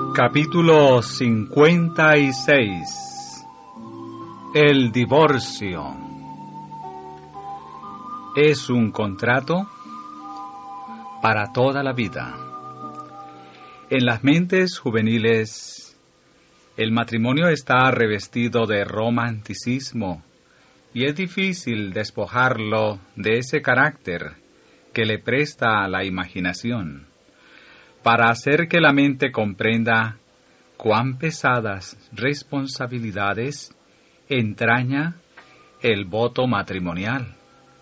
Capítulo 56. El divorcio. Es un contrato para toda la vida. En las mentes juveniles, el matrimonio está revestido de romanticismo y es difícil despojarlo de ese carácter que le presta la imaginación, para hacer que la mente comprenda cuán pesadas responsabilidades entraña el voto matrimonial.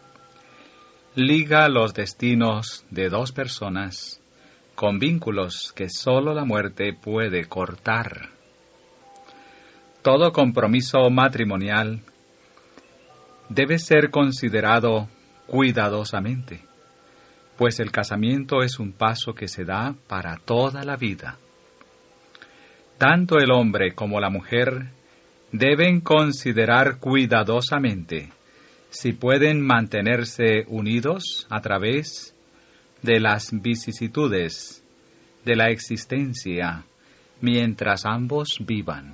Liga los destinos de dos personas con vínculos que sólo la muerte puede cortar. Todo compromiso matrimonial debe ser considerado cuidadosamente, pues el casamiento es un paso que se da para toda la vida. Tanto el hombre como la mujer deben considerar cuidadosamente si pueden mantenerse unidos a través de las vicisitudes de la existencia mientras ambos vivan.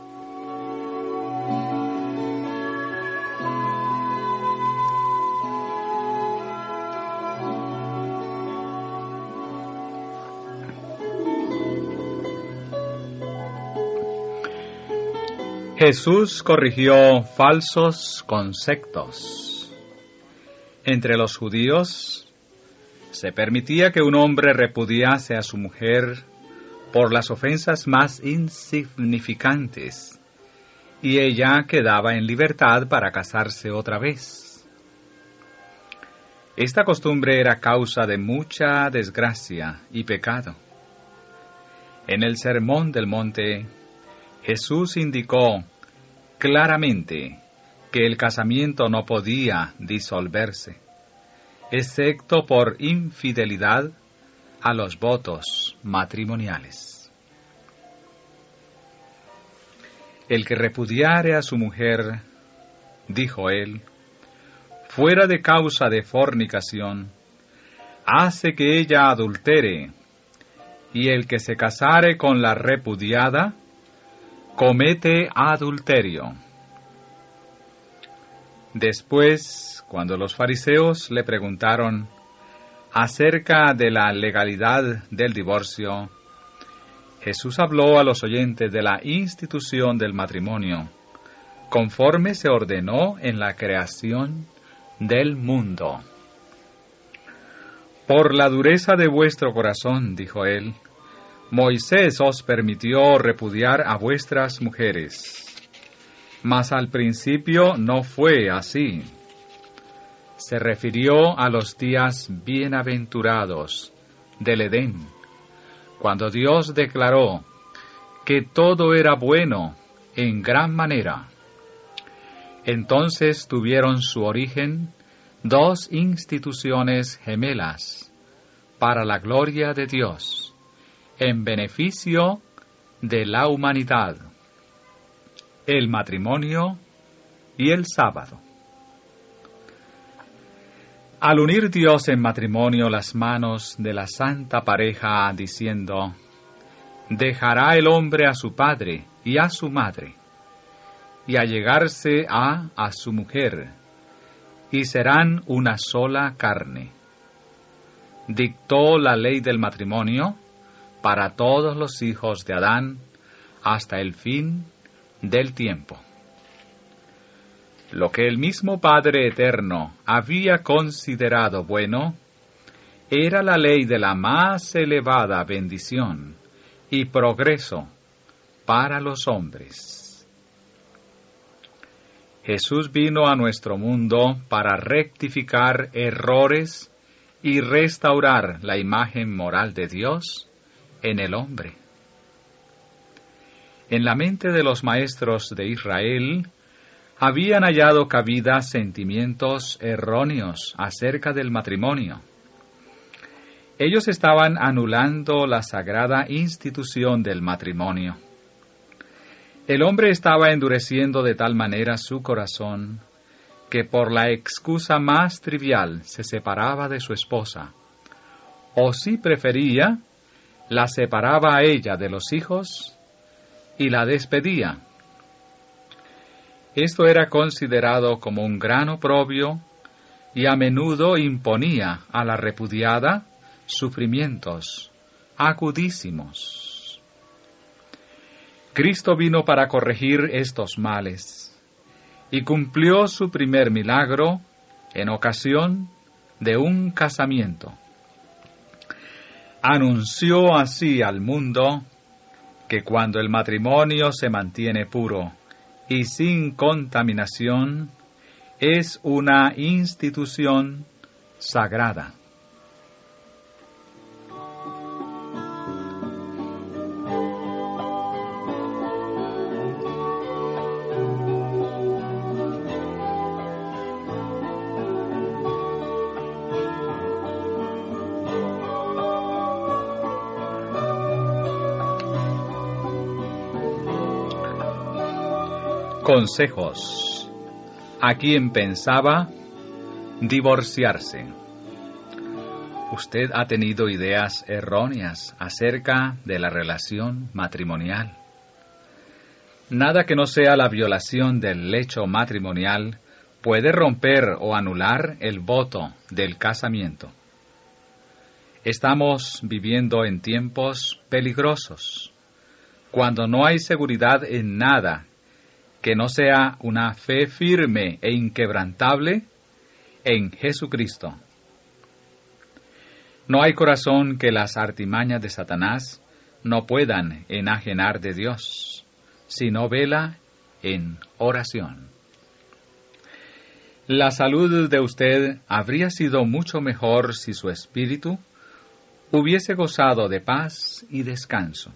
Jesús corrigió falsos conceptos. Entre los judíos se permitía que un hombre repudiase a su mujer por las ofensas más insignificantes, y ella quedaba en libertad para casarse otra vez. Esta costumbre era causa de mucha desgracia y pecado. En el Sermón del Monte, Jesús indicó claramente que el casamiento no podía disolverse, excepto por infidelidad a los votos matrimoniales. El que repudiare a su mujer, dijo él, fuera de causa de fornicación, hace que ella adultere, y el que se casare con la repudiada, comete adulterio. Después, cuando los fariseos le preguntaron acerca de la legalidad del divorcio, Jesús habló a los oyentes de la institución del matrimonio, conforme se ordenó en la creación del mundo. Por la dureza de vuestro corazón, dijo él, Moisés os permitió repudiar a vuestras mujeres, mas al principio no fue así. Se refirió a los días bienaventurados del Edén, cuando Dios declaró que todo era bueno en gran manera. Entonces tuvieron su origen dos instituciones gemelas para la gloria de Dios, en beneficio de la humanidad, el matrimonio y el sábado. Al unir Dios en matrimonio las manos de la santa pareja, diciendo, dejará el hombre a su padre y a su madre, y allegarse a su mujer, y serán una sola carne. Dictó la ley del matrimonio para todos los hijos de Adán hasta el fin del tiempo. Lo que el mismo Padre Eterno había considerado bueno era la ley de la más elevada bendición y progreso para los hombres. Jesús vino a nuestro mundo para rectificar errores y restaurar la imagen moral de Dios en el hombre. En la mente de los maestros de Israel habían hallado cabida sentimientos erróneos acerca del matrimonio. Ellos estaban anulando la sagrada institución del matrimonio. El hombre estaba endureciendo de tal manera su corazón que por la excusa más trivial se separaba de su esposa, o si prefería, la separaba a ella de los hijos y la despedía. Esto era considerado como un gran oprobio y a menudo imponía a la repudiada sufrimientos agudísimos. Cristo vino para corregir estos males y cumplió su primer milagro en ocasión de un casamiento. Anunció así al mundo que cuando el matrimonio se mantiene puro y sin contaminación, es una institución sagrada. Consejos a quien pensaba divorciarse. Usted ha tenido ideas erróneas acerca de la relación matrimonial. Nada que no sea la violación del lecho matrimonial puede romper o anular el voto del casamiento. Estamos viviendo en tiempos peligrosos, cuando no hay seguridad en nada que no sea una fe firme e inquebrantable en Jesucristo. No hay corazón que las artimañas de Satanás no puedan enajenar de Dios, si no vela en oración. La salud de usted habría sido mucho mejor si su espíritu hubiese gozado de paz y descanso.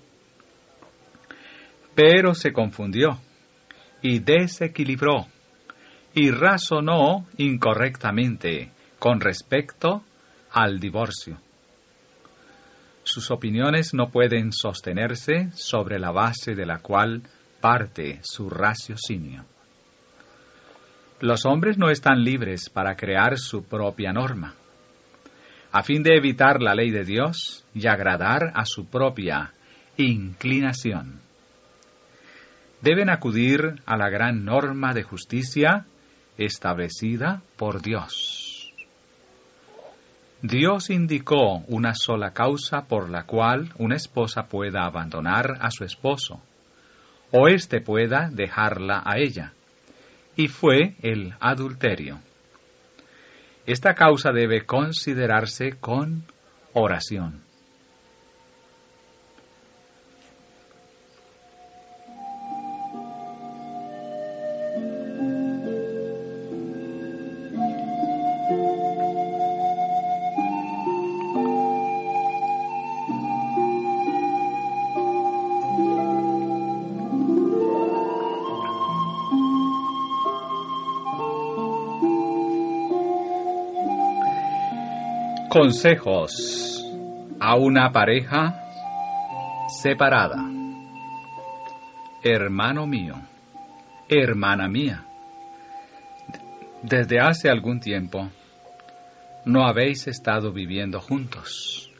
Pero se confundió y desequilibró, y razonó incorrectamente con respecto al divorcio. Sus opiniones no pueden sostenerse sobre la base de la cual parte su raciocinio. Los hombres no están libres para crear su propia norma, a fin de evitar la ley de Dios y agradar a su propia inclinación. Deben acudir a la gran norma de justicia establecida por Dios. Dios indicó una sola causa por la cual una esposa pueda abandonar a su esposo, o éste pueda dejarla a ella, y fue el adulterio. Esta causa debe considerarse con oración. Consejos a una pareja separada. Hermano mío, hermana mía, desde hace algún tiempo no habéis estado viviendo juntos.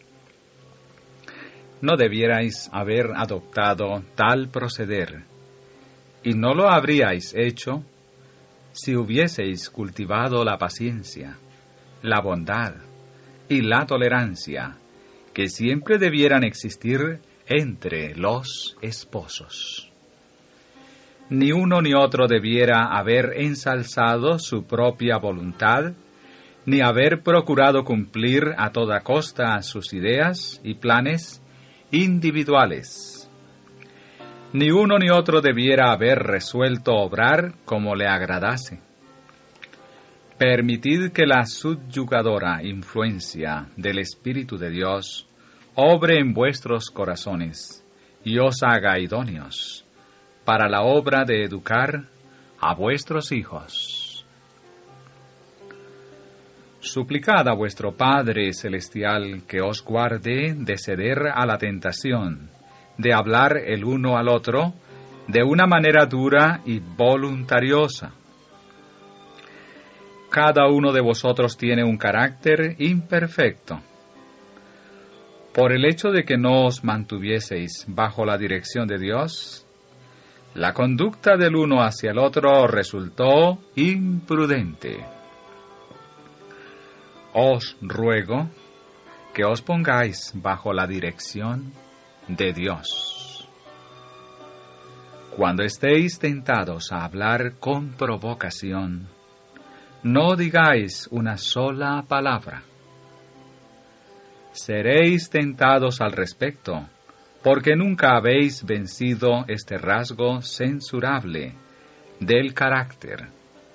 No debierais haber adoptado tal proceder, y no lo habríais hecho si hubieseis cultivado la paciencia, la bondad y la tolerancia que siempre debieran existir entre los esposos. Ni uno ni otro debiera haber ensalzado su propia voluntad, ni haber procurado cumplir a toda costa sus ideas y planes individuales. Ni uno ni otro debiera haber resuelto obrar como le agradase. Permitid que la subyugadora influencia del Espíritu de Dios obre en vuestros corazones y os haga idóneos para la obra de educar a vuestros hijos. Suplicad a vuestro Padre Celestial que os guarde de ceder a la tentación de hablar el uno al otro de una manera dura y voluntariosa. Cada uno de vosotros tiene un carácter imperfecto. Por el hecho de que no os mantuvieseis bajo la dirección de Dios, la conducta del uno hacia el otro resultó imprudente. Os ruego que os pongáis bajo la dirección de Dios. Cuando estéis tentados a hablar con provocación, no digáis una sola palabra. Seréis tentados al respecto, porque nunca habéis vencido este rasgo censurable del carácter.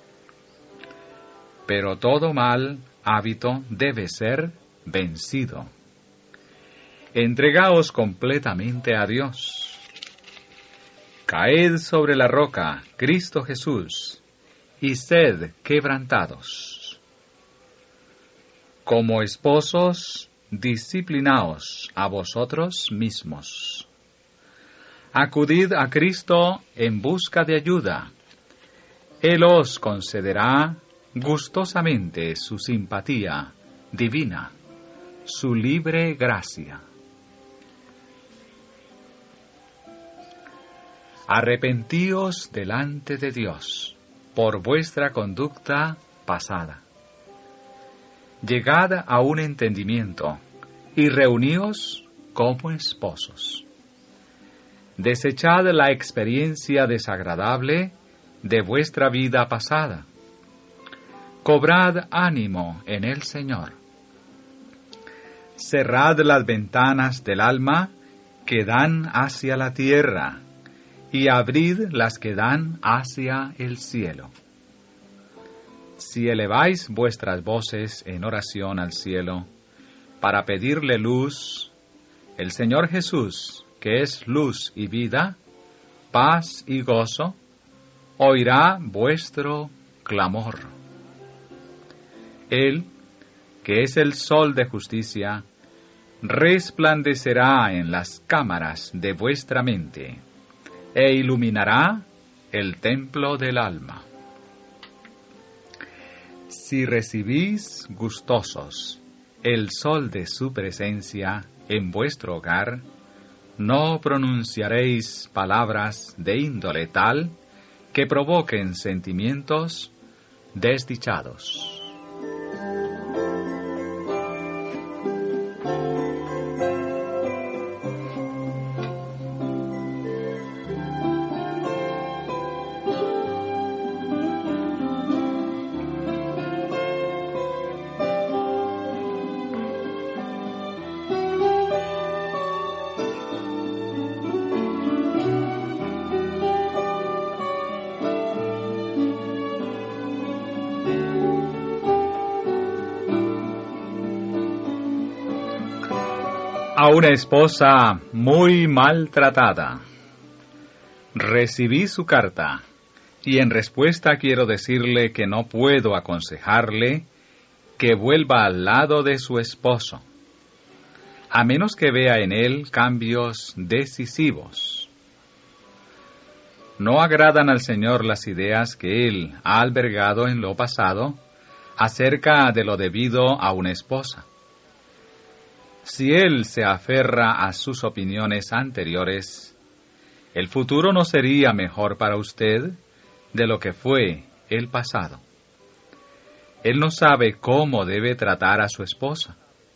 Pero todo mal hábito debe ser vencido. Entregaos completamente a Dios. Caed sobre la roca, Cristo Jesús, y sed quebrantados. Como esposos, disciplinaos a vosotros mismos. Acudid a Cristo en busca de ayuda. Él os concederá gustosamente su simpatía divina, su libre gracia. Arrepentíos delante de Dios por vuestra conducta pasada. Llegad a un entendimiento y reuníos como esposos. Desechad la experiencia desagradable de vuestra vida pasada. Cobrad ánimo en el Señor. Cerrad las ventanas del alma que dan hacia la tierra y abrid las que dan hacia el cielo. Si eleváis vuestras voces en oración al cielo para pedirle luz, el Señor Jesús, que es luz y vida, paz y gozo, oirá vuestro clamor. Él, que es el sol de justicia, resplandecerá en las cámaras de vuestra mente e iluminará el templo del alma. Si recibís gustosos el sol de su presencia en vuestro hogar, no pronunciaréis palabras de índole tal que provoquen sentimientos desdichados. A una esposa muy maltratada. Recibí su carta y en respuesta quiero decirle que no puedo aconsejarle que vuelva al lado de su esposo, a menos que vea en él cambios decisivos. No agradan al Señor las ideas que Él ha albergado en lo pasado acerca de lo debido a una esposa. Si Él se aferra a sus opiniones anteriores, el futuro no sería mejor para usted de lo que fue el pasado. Él no sabe cómo debe tratar a su esposa.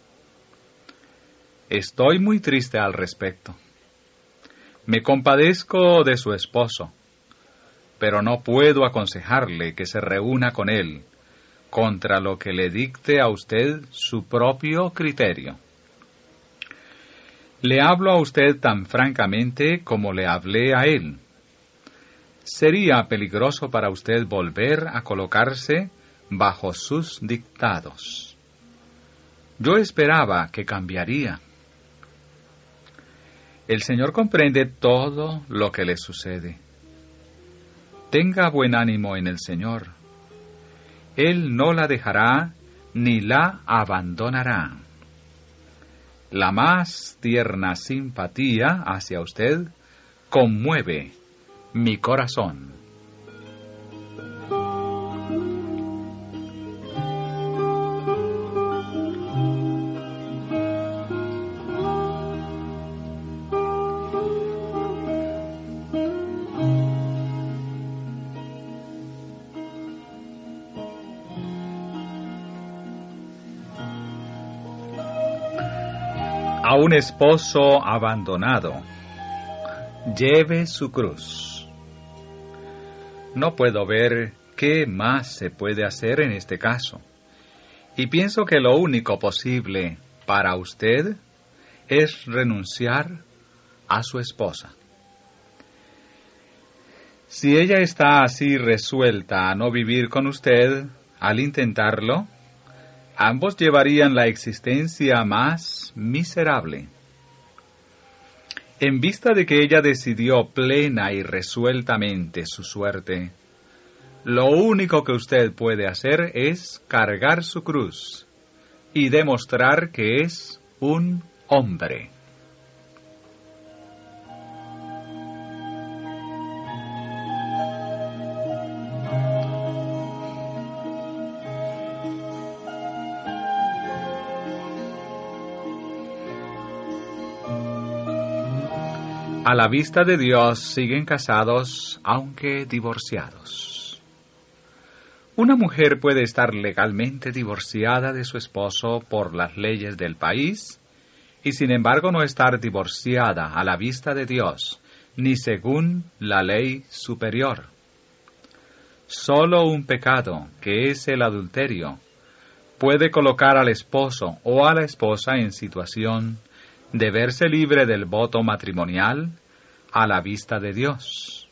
Estoy muy triste al respecto. Me compadezco de su esposo, pero no puedo aconsejarle que se reúna con él contra lo que le dicte a usted su propio criterio. Le hablo a usted tan francamente como le hablé a él. Sería peligroso para usted volver a colocarse bajo sus dictados. Yo esperaba que cambiaría. El Señor comprende todo lo que le sucede. Tenga buen ánimo en el Señor. Él no la dejará ni la abandonará. La más tierna simpatía hacia usted conmueve mi corazón. a un esposo abandonado: lleve su cruz. No puedo ver qué más se puede hacer en este caso, y pienso que lo único posible para usted es renunciar a su esposa. Si ella está así resuelta a no vivir con usted, al intentarlo, ambos llevarían la existencia más miserable. En vista de que ella decidió plena y resueltamente su suerte, lo único que usted puede hacer es cargar su cruz y demostrar que es un hombre. A la vista de Dios siguen casados, aunque divorciados. Una mujer puede estar legalmente divorciada de su esposo por las leyes del país y sin embargo no estar divorciada a la vista de Dios, ni según la ley superior. Solo un pecado, que es el adulterio, puede colocar al esposo o a la esposa en situación de verse libre del voto matrimonial a la vista de Dios.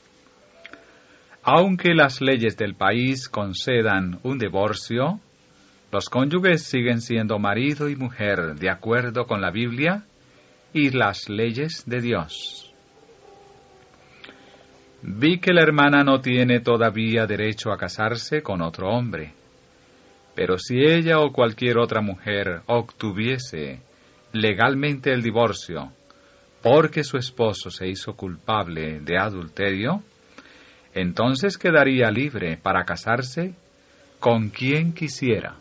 Aunque las leyes del país concedan un divorcio, los cónyuges siguen siendo marido y mujer de acuerdo con la Biblia y las leyes de Dios. Vi que la hermana no tiene todavía derecho a casarse con otro hombre, pero si ella o cualquier otra mujer obtuviese legalmente el divorcio porque su esposo se hizo culpable de adulterio, entonces quedaría libre para casarse con quien quisiera.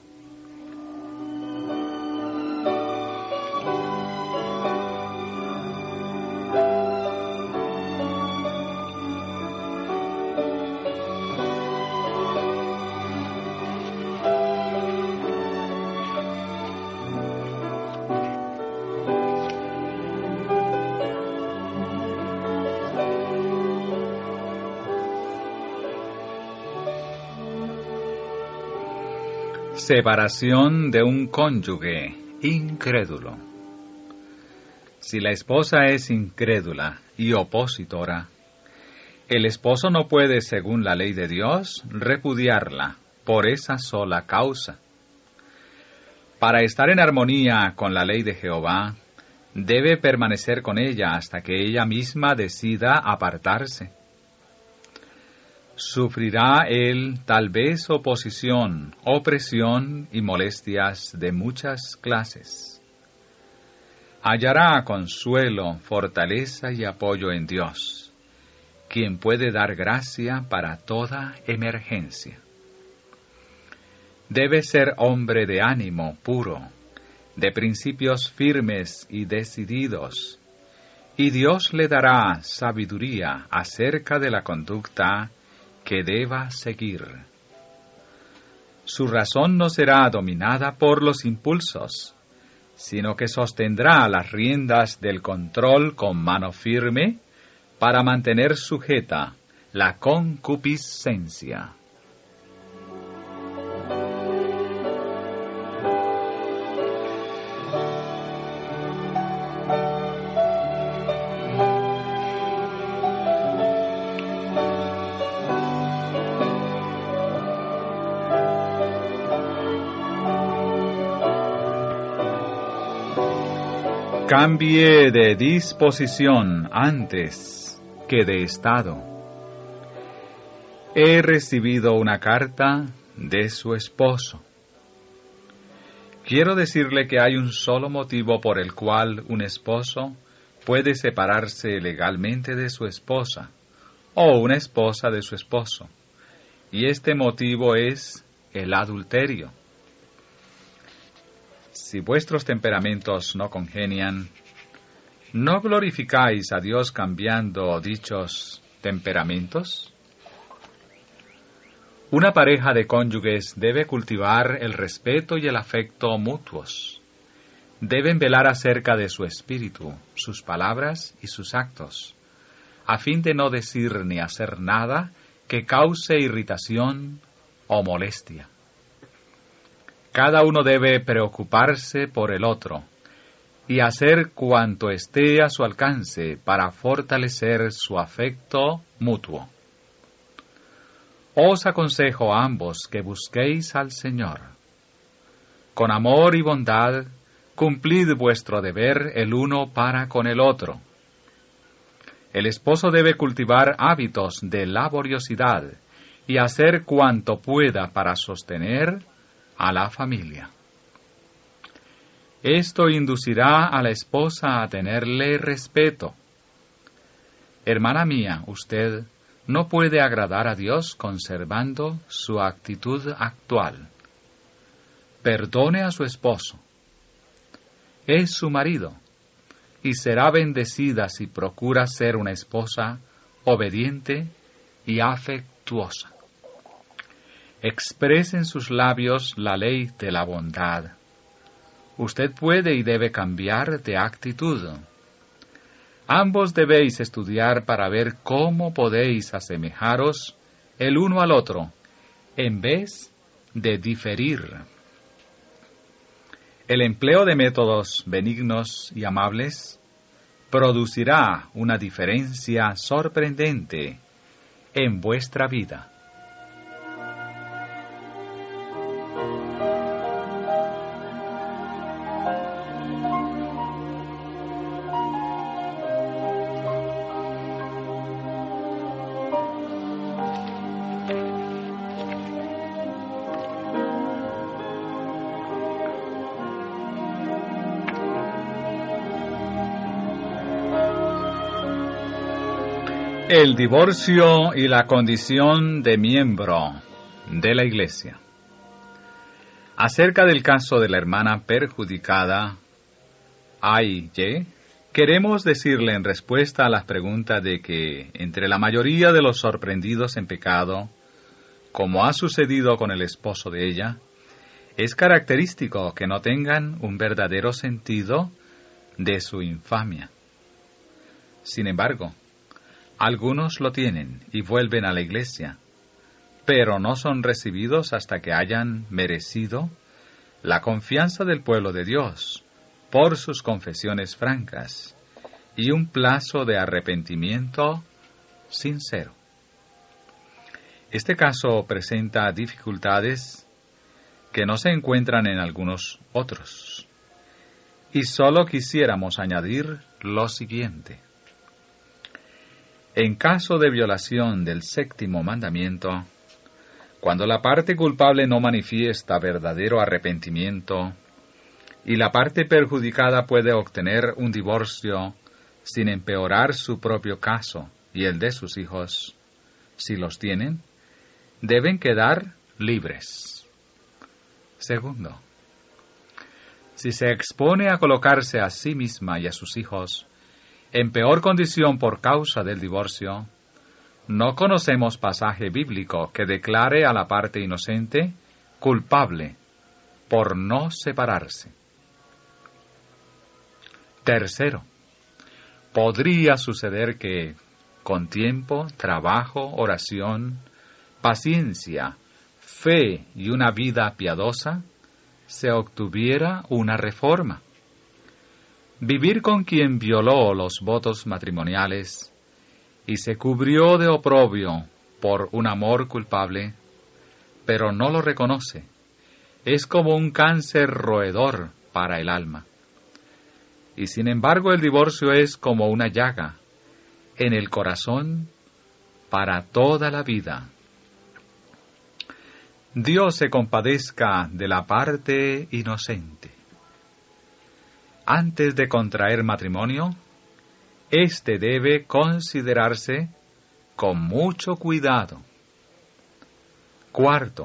Separación de un cónyuge incrédulo. Si la esposa es incrédula y opositora, el esposo no puede, según la ley de Dios, repudiarla por esa sola causa. Para estar en armonía con la ley de Jehová, debe permanecer con ella hasta que ella misma decida apartarse. Sufrirá él tal vez oposición, opresión y molestias de muchas clases. Hallará consuelo, fortaleza y apoyo en Dios, quien puede dar gracia para toda emergencia. Debe ser hombre de ánimo puro, de principios firmes y decididos, y Dios le dará sabiduría acerca de la conducta que deba seguir. Su razón no será dominada por los impulsos, sino que sostendrá las riendas del control con mano firme para mantener sujeta la concupiscencia. Cambie de disposición antes que de estado. He recibido una carta de su esposo. Quiero decirle que hay un solo motivo por el cual un esposo puede separarse legalmente de su esposa, o una esposa de su esposo, y este motivo es el adulterio. Si vuestros temperamentos no congenian, ¿no glorificáis a Dios cambiando dichos temperamentos? Una pareja de cónyuges debe cultivar el respeto y el afecto mutuos. deben velar acerca de su espíritu, sus palabras y sus actos, a fin de no decir ni hacer nada que cause irritación o molestia. Cada uno debe preocuparse por el otro y hacer cuanto esté a su alcance para fortalecer su afecto mutuo. Os aconsejo a ambos que busquéis al Señor. Con amor y bondad, cumplid vuestro deber el uno para con el otro. El esposo debe cultivar hábitos de laboriosidad y hacer cuanto pueda para sostener a la familia. Esto inducirá a la esposa a tenerle respeto. Hermana mía, usted no puede agradar a Dios conservando su actitud actual. Perdone a su esposo. Es su marido, y será bendecida si procura ser una esposa obediente y afectuosa. Exprese en sus labios la ley de la bondad. Usted puede y debe cambiar de actitud. Ambos debéis estudiar para ver cómo podéis asemejaros el uno al otro, en vez de diferir. El empleo de métodos benignos y amables producirá una diferencia sorprendente en vuestra vida. El divorcio y la condición de miembro de la Iglesia. Acerca del caso de la hermana perjudicada A.Y., queremos decirle en respuesta a las preguntas de que entre la mayoría de los sorprendidos en pecado, como ha sucedido con el esposo de ella, es característico que no tengan un verdadero sentido de su infamia. Sin embargo, algunos lo tienen y vuelven a la Iglesia, pero no son recibidos hasta que hayan merecido la confianza del pueblo de Dios por sus confesiones francas y un plazo de arrepentimiento sincero. Este caso presenta dificultades que no se encuentran en algunos otros, y solo quisiéramos añadir lo siguiente. En caso de violación del séptimo mandamiento, cuando la parte culpable no manifiesta verdadero arrepentimiento y la parte perjudicada puede obtener un divorcio sin empeorar su propio caso y el de sus hijos, si los tienen, deben quedar libres. Segundo, si se expone a colocarse a sí misma y a sus hijos en peor condición por causa del divorcio, no conocemos pasaje bíblico que declare a la parte inocente culpable por no separarse. Tercero, podría suceder que, con tiempo, trabajo, oración, paciencia, fe y una vida piadosa, se obtuviera una reforma. Vivir con quien violó los votos matrimoniales y se cubrió de oprobio por un amor culpable, pero no lo reconoce, es como un cáncer roedor para el alma. Y sin embargo el divorcio es como una llaga en el corazón para toda la vida. Dios se compadezca de la parte inocente. Antes de contraer matrimonio, éste debe considerarse con mucho cuidado. Cuarto,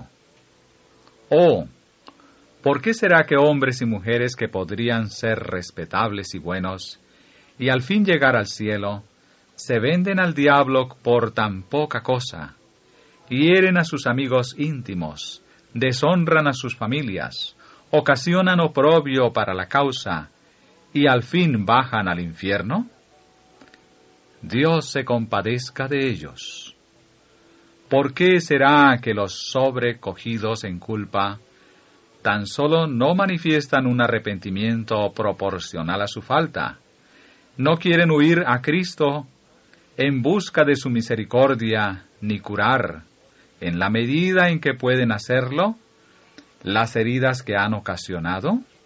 ¿por qué será que hombres y mujeres que podrían ser respetables y buenos, y al fin llegar al cielo, se venden al diablo por tan poca cosa, hieren a sus amigos íntimos, deshonran a sus familias, ocasionan oprobio para la causa y al fin bajan al infierno? Dios se compadezca de ellos. ¿Por qué será que los sobrecogidos en culpa tan solo no manifiestan un arrepentimiento proporcional a su falta? No quieren huir a Cristo en busca de su misericordia, ni curar, en la medida en que pueden hacerlo, las heridas que han ocasionado.